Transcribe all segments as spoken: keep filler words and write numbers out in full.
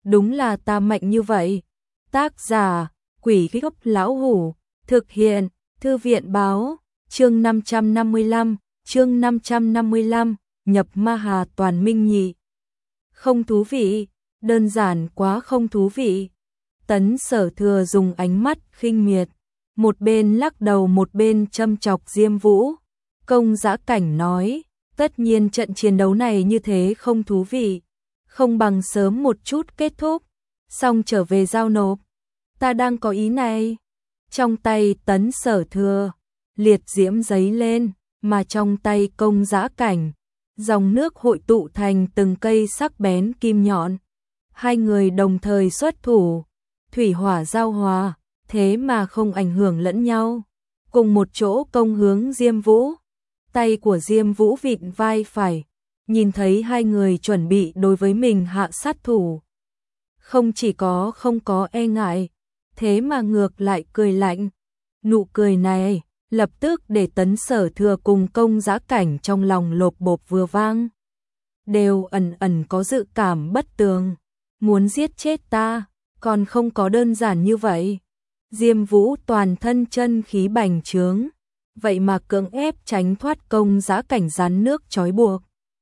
đúng là ta mạnh như vậy. Tác giả, Quỷ Gốc Lão Hủ, thực hiện, Thư viện báo, chương năm trăm năm mươi lăm, chương năm trăm năm mươi lăm, nhập ma hà toàn minh nhị. Không thú vị, đơn giản quá không thú vị. Tấn Sở Thừa dùng ánh mắt khinh miệt, một bên lắc đầu một bên châm chọc Diêm Vũ. Công Dã Cảnh nói, tất nhiên trận chiến đấu này như thế không thú vị, không bằng sớm một chút kết thúc, xong trở về giao nộp. Ta đang có ý này. Trong tay Tấn Sở Thừa, liệt diễm giấy lên, mà trong tay Công Dã Cảnh, dòng nước hội tụ thành từng cây sắc bén kim nhọn. Hai người đồng thời xuất thủ, thủy hỏa giao hòa, thế mà không ảnh hưởng lẫn nhau. Cùng một chỗ công hướng Diêm Vũ. Tay của Diêm Vũ vịn vai phải, nhìn thấy hai người chuẩn bị đối với mình hạ sát thủ. Không chỉ có không có e ngại, thế mà ngược lại cười lạnh. Nụ cười này lập tức để Tấn Sở Thừa cùng Công Dã Cảnh trong lòng lộp bộp vừa vang. Đều ẩn ẩn có dự cảm bất tường, muốn giết chết ta, còn không có đơn giản như vậy. Diêm Vũ toàn thân chân khí bành trướng, vậy mà cưỡng ép tránh thoát Công Dã Cảnh rắn nước trói buộc.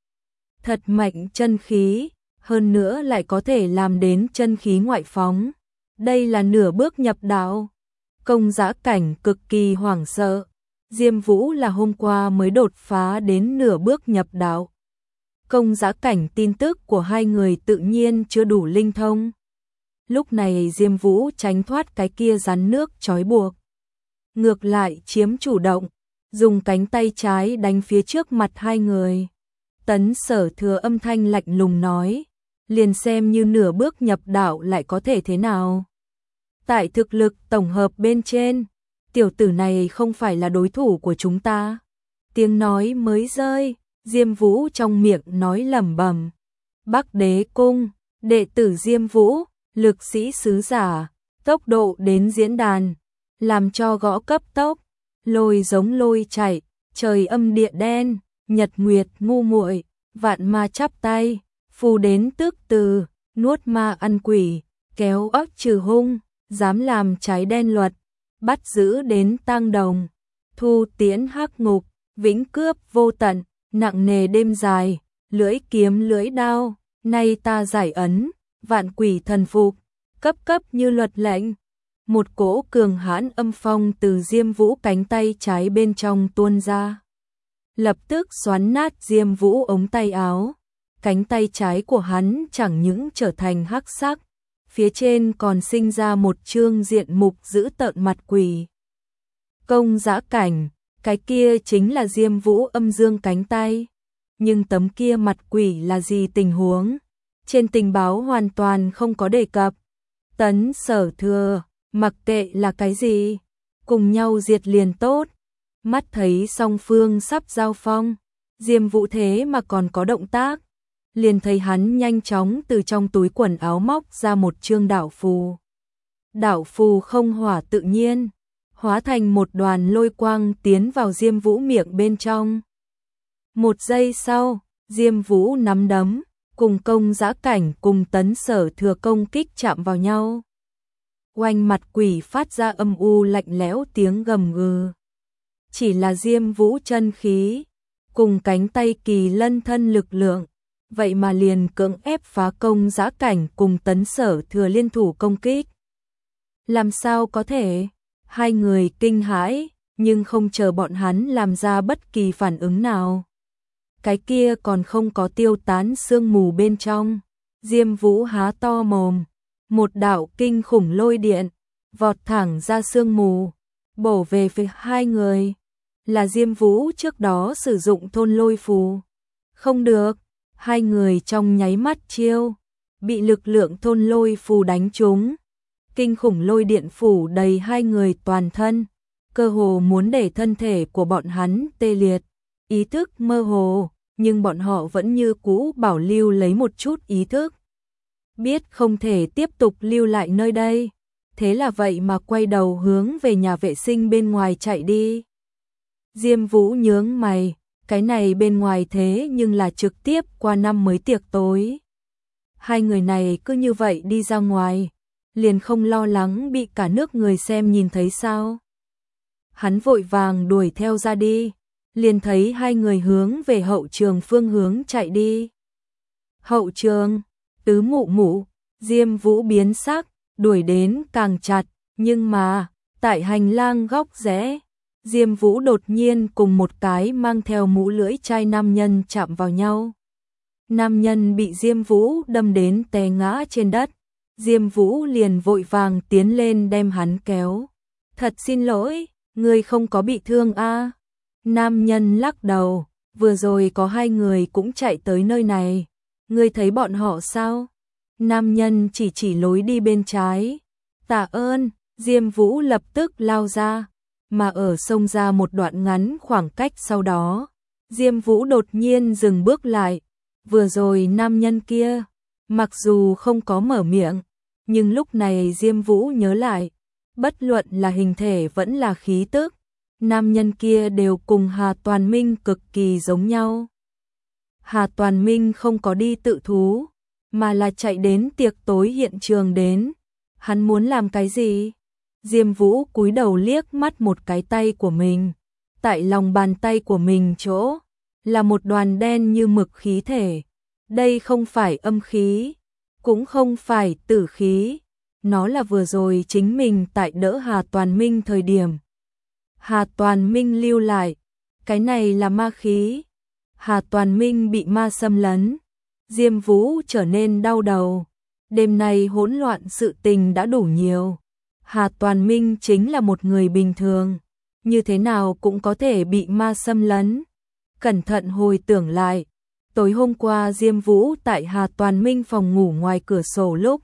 Thật mạnh chân khí, hơn nữa lại có thể làm đến chân khí ngoại phóng. Đây là nửa bước nhập đạo. Công Dã Cảnh cực kỳ hoảng sợ. Diêm Vũ là hôm qua mới đột phá đến nửa bước nhập đạo. Công Dã Cảnh tin tức của hai người tự nhiên chưa đủ linh thông. Lúc này Diêm Vũ tránh thoát cái kia rắn nước trói buộc, ngược lại chiếm chủ động, dùng cánh tay trái đánh phía trước mặt hai người. Tấn Sở Thừa âm thanh lạnh lùng nói, liền xem như nửa bước nhập đạo lại có thể thế nào. Tại thực lực tổng hợp bên trên, tiểu tử này không phải là đối thủ của chúng ta. Tiếng nói mới rơi, Diêm Vũ trong miệng nói lẩm bẩm. Bắc Đế Cung, đệ tử Diêm Vũ, lực sĩ sứ giả, tốc độ đến diễn đàn, làm cho gõ cấp tốc, lôi giống lôi chạy, trời âm địa đen, nhật nguyệt ngu muội, vạn ma chắp tay, phù đến tước từ, nuốt ma ăn quỷ, kéo óc trừ hung, dám làm trái đen luật, bắt giữ đến tang đồng, thu tiễn hắc ngục, vĩnh cướp vô tận, nặng nề đêm dài, lưỡi kiếm lưỡi đao, nay ta giải ấn, vạn quỷ thần phục, cấp cấp như luật lệnh. Một cỗ cường hãn âm phong từ Diêm Vũ cánh tay trái bên trong tuôn ra, lập tức xoắn nát Diêm Vũ ống tay áo. Cánh tay trái của hắn chẳng những trở thành hắc sắc, phía trên còn sinh ra một chương diện mục dữ tợn mặt quỷ. Công Dã Cảnh, cái kia chính là Diêm Vũ âm dương cánh tay, nhưng tấm kia mặt quỷ là gì tình huống? Trên tình báo hoàn toàn không có đề cập. Tấn Sở Thừa, mặc kệ là cái gì, cùng nhau diệt liền tốt. Mắt thấy song phương sắp giao phong, Diêm Vũ thế mà còn có động tác, liền thấy hắn nhanh chóng từ trong túi quần áo móc ra một chương đạo phù. Đạo phù không hỏa tự nhiên, hóa thành một đoàn lôi quang tiến vào Diêm Vũ miệng bên trong. Một giây sau, Diêm Vũ nắm đấm, cùng Công Dã Cảnh cùng Tấn Sở Thừa công kích chạm vào nhau. Oanh, mặt quỷ phát ra âm u lạnh lẽo tiếng gầm gừ. Chỉ là Diêm Vũ chân khí, cùng cánh tay kỳ lân thân lực lượng, vậy mà liền cưỡng ép phá Công Dã Cảnh cùng Tấn Sở Thừa liên thủ công kích. Làm sao có thể? Hai người kinh hãi, nhưng không chờ bọn hắn làm ra bất kỳ phản ứng nào. Cái kia còn không có tiêu tán sương mù bên trong. Diêm Vũ há to mồm, một đạo kinh khủng lôi điện vọt thẳng ra sương mù, bổ về phía hai người. Là Diêm Vũ trước đó sử dụng thôn lôi phù. Không được, hai người trong nháy mắt chiêu, bị lực lượng thôn lôi phù đánh trúng. Kinh khủng lôi điện phủ đầy hai người toàn thân, cơ hồ muốn để thân thể của bọn hắn tê liệt. Ý thức mơ hồ, nhưng bọn họ vẫn như cũ bảo lưu lấy một chút ý thức. Biết không thể tiếp tục lưu lại nơi đây, thế là vậy mà quay đầu hướng về nhà vệ sinh bên ngoài chạy đi. Diêm Vũ nhướng mày, cái này bên ngoài thế nhưng là trực tiếp qua năm mới tiệc tối. Hai người này cứ như vậy đi ra ngoài, liền không lo lắng bị cả nước người xem nhìn thấy sao. Hắn vội vàng đuổi theo ra đi, liền thấy hai người hướng về hậu trường phương hướng chạy đi. Hậu trường, Tứ Mụ Mụ, Diêm Vũ biến sắc, đuổi đến càng chặt, nhưng mà, tại hành lang góc rẽ, Diêm Vũ đột nhiên cùng một cái mang theo mũ lưỡi chai nam nhân chạm vào nhau. Nam nhân bị Diêm Vũ đâm đến té ngã trên đất, Diêm Vũ liền vội vàng tiến lên đem hắn kéo. Thật xin lỗi, ngươi không có bị thương a? À? Nam nhân lắc đầu, vừa rồi có hai người cũng chạy tới nơi này, ngươi thấy bọn họ sao? Nam nhân chỉ chỉ lối đi bên trái. Tạ ơn, Diêm Vũ lập tức lao ra, mà ở sông ra một đoạn ngắn khoảng cách sau đó, Diêm Vũ đột nhiên dừng bước lại. Vừa rồi nam nhân kia, mặc dù không có mở miệng, nhưng lúc này Diêm Vũ nhớ lại, bất luận là hình thể vẫn là khí tức, nam nhân kia đều cùng Hà Toàn Minh cực kỳ giống nhau. Hà Toàn Minh không có đi tự thú, mà là chạy đến tiệc tối hiện trường đến. Hắn muốn làm cái gì? Diêm Vũ cúi đầu liếc mắt một cái tay của mình. Tại lòng bàn tay của mình chỗ, là một đoàn đen như mực khí thể. Đây không phải âm khí, cũng không phải tử khí. Nó là vừa rồi chính mình tại đỡ Hà Toàn Minh thời điểm. Hà Toàn Minh lưu lại, cái này là ma khí. Hà Toàn Minh bị ma xâm lấn. Diêm Vũ trở nên đau đầu. Đêm nay hỗn loạn sự tình đã đủ nhiều. Hà Toàn Minh chính là một người bình thường, như thế nào cũng có thể bị ma xâm lấn. Cẩn thận hồi tưởng lại, tối hôm qua Diêm Vũ tại Hà Toàn Minh phòng ngủ ngoài cửa sổ lúc,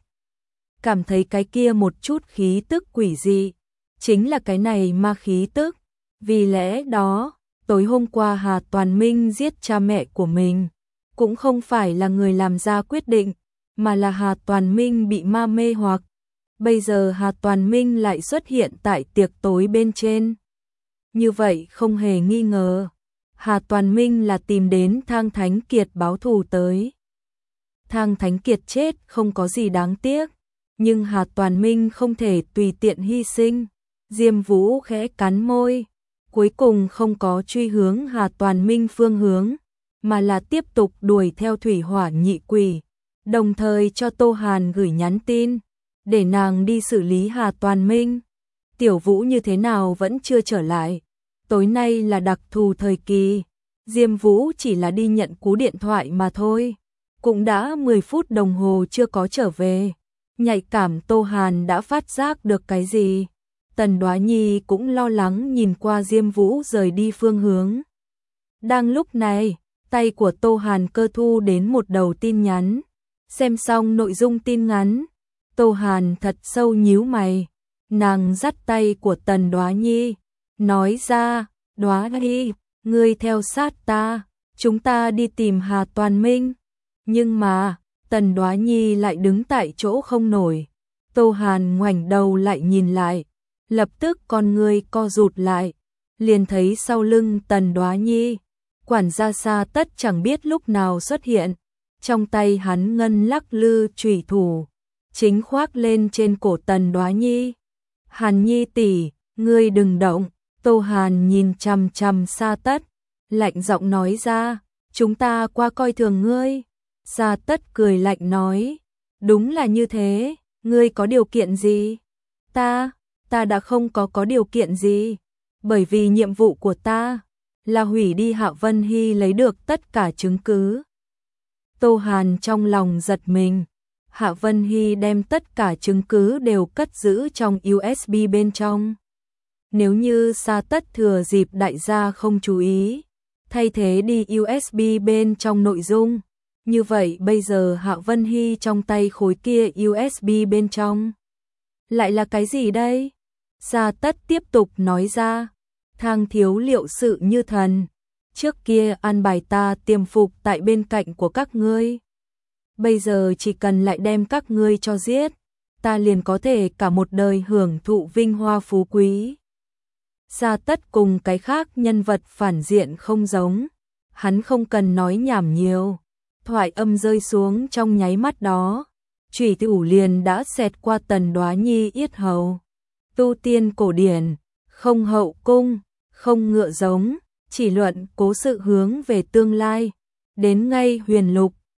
cảm thấy cái kia một chút khí tức quỷ dị, chính là cái này ma khí tức. Vì lẽ đó, tối hôm qua Hà Toàn Minh giết cha mẹ của mình, cũng không phải là người làm ra quyết định, mà là Hà Toàn Minh bị ma mê hoặc. Bây giờ Hà Toàn Minh lại xuất hiện tại tiệc tối bên trên. Như vậy không hề nghi ngờ, Hà Toàn Minh là tìm đến Thang Thánh Kiệt báo thù tới. Thang Thánh Kiệt chết không có gì đáng tiếc, nhưng Hà Toàn Minh không thể tùy tiện hy sinh. Diêm Vũ khẽ cắn môi, cuối cùng không có truy hướng Hà Toàn Minh phương hướng, mà là tiếp tục đuổi theo Thủy Hỏa Nhị Quỷ, đồng thời cho Tô Hàn gửi nhắn tin, để nàng đi xử lý Hà Toàn Minh. Tiểu Vũ như thế nào vẫn chưa trở lại, tối nay là đặc thù thời kỳ, Diêm Vũ chỉ là đi nhận cú điện thoại mà thôi, cũng đã mười phút đồng hồ chưa có trở về. Nhạy cảm Tô Hàn đã phát giác được cái gì. Tần Đoá Nhi cũng lo lắng nhìn qua Diêm Vũ rời đi phương hướng. Đang lúc này, tay của Tô Hàn cơ thu đến một đầu tin nhắn. Xem xong nội dung tin nhắn, Tô Hàn thật sâu nhíu mày. Nàng dắt tay của Tần Đoá Nhi, nói ra, Đoá Nhi, ngươi theo sát ta, chúng ta đi tìm Hà Toàn Minh. Nhưng mà, Tần Đoá Nhi lại đứng tại chỗ không nổi. Tô Hàn ngoảnh đầu lại nhìn lại, lập tức con người co rụt lại, liền thấy sau lưng Tần Đoá Nhi, quản gia Sa Tất chẳng biết lúc nào xuất hiện, trong tay hắn ngân lắc lư chủy thủ, chính khoác lên trên cổ Tần Đoá Nhi. Hàn Nhi tỷ, ngươi đừng động. Tô Hàn nhìn chằm chằm Sa Tất, lạnh giọng nói ra, chúng ta qua coi thường ngươi. Sa Tất cười lạnh nói, đúng là như thế, ngươi có điều kiện gì? Ta, ta đã không có có điều kiện gì, bởi vì nhiệm vụ của ta là hủy đi Hạ Vân Hy lấy được tất cả chứng cứ. Tô Hàn trong lòng giật mình, Hạ Vân Hy đem tất cả chứng cứ đều cất giữ trong u ét bê bên trong. Nếu như Sa Tất thừa dịp đại gia không chú ý, thay thế đi u ét bê bên trong nội dung, như vậy bây giờ Hạ Vân Hy trong tay khối kia u ét bê bên trong lại là cái gì đây? Sa Tất tiếp tục nói ra, Thang thiếu liệu sự như thần, trước kia an bài ta tiềm phục tại bên cạnh của các ngươi. Bây giờ chỉ cần lại đem các ngươi cho giết, ta liền có thể cả một đời hưởng thụ vinh hoa phú quý. Sa Tất cùng cái khác nhân vật phản diện không giống, hắn không cần nói nhảm nhiều, thoại âm rơi xuống trong nháy mắt đó, chủy thủ liền đã xẹt qua Tần Đoá Nhi yết hầu. Tu tiên cổ điển, không hậu cung, không ngựa giống, chỉ luận cố sự hướng về tương lai. Đến ngay huyền lục,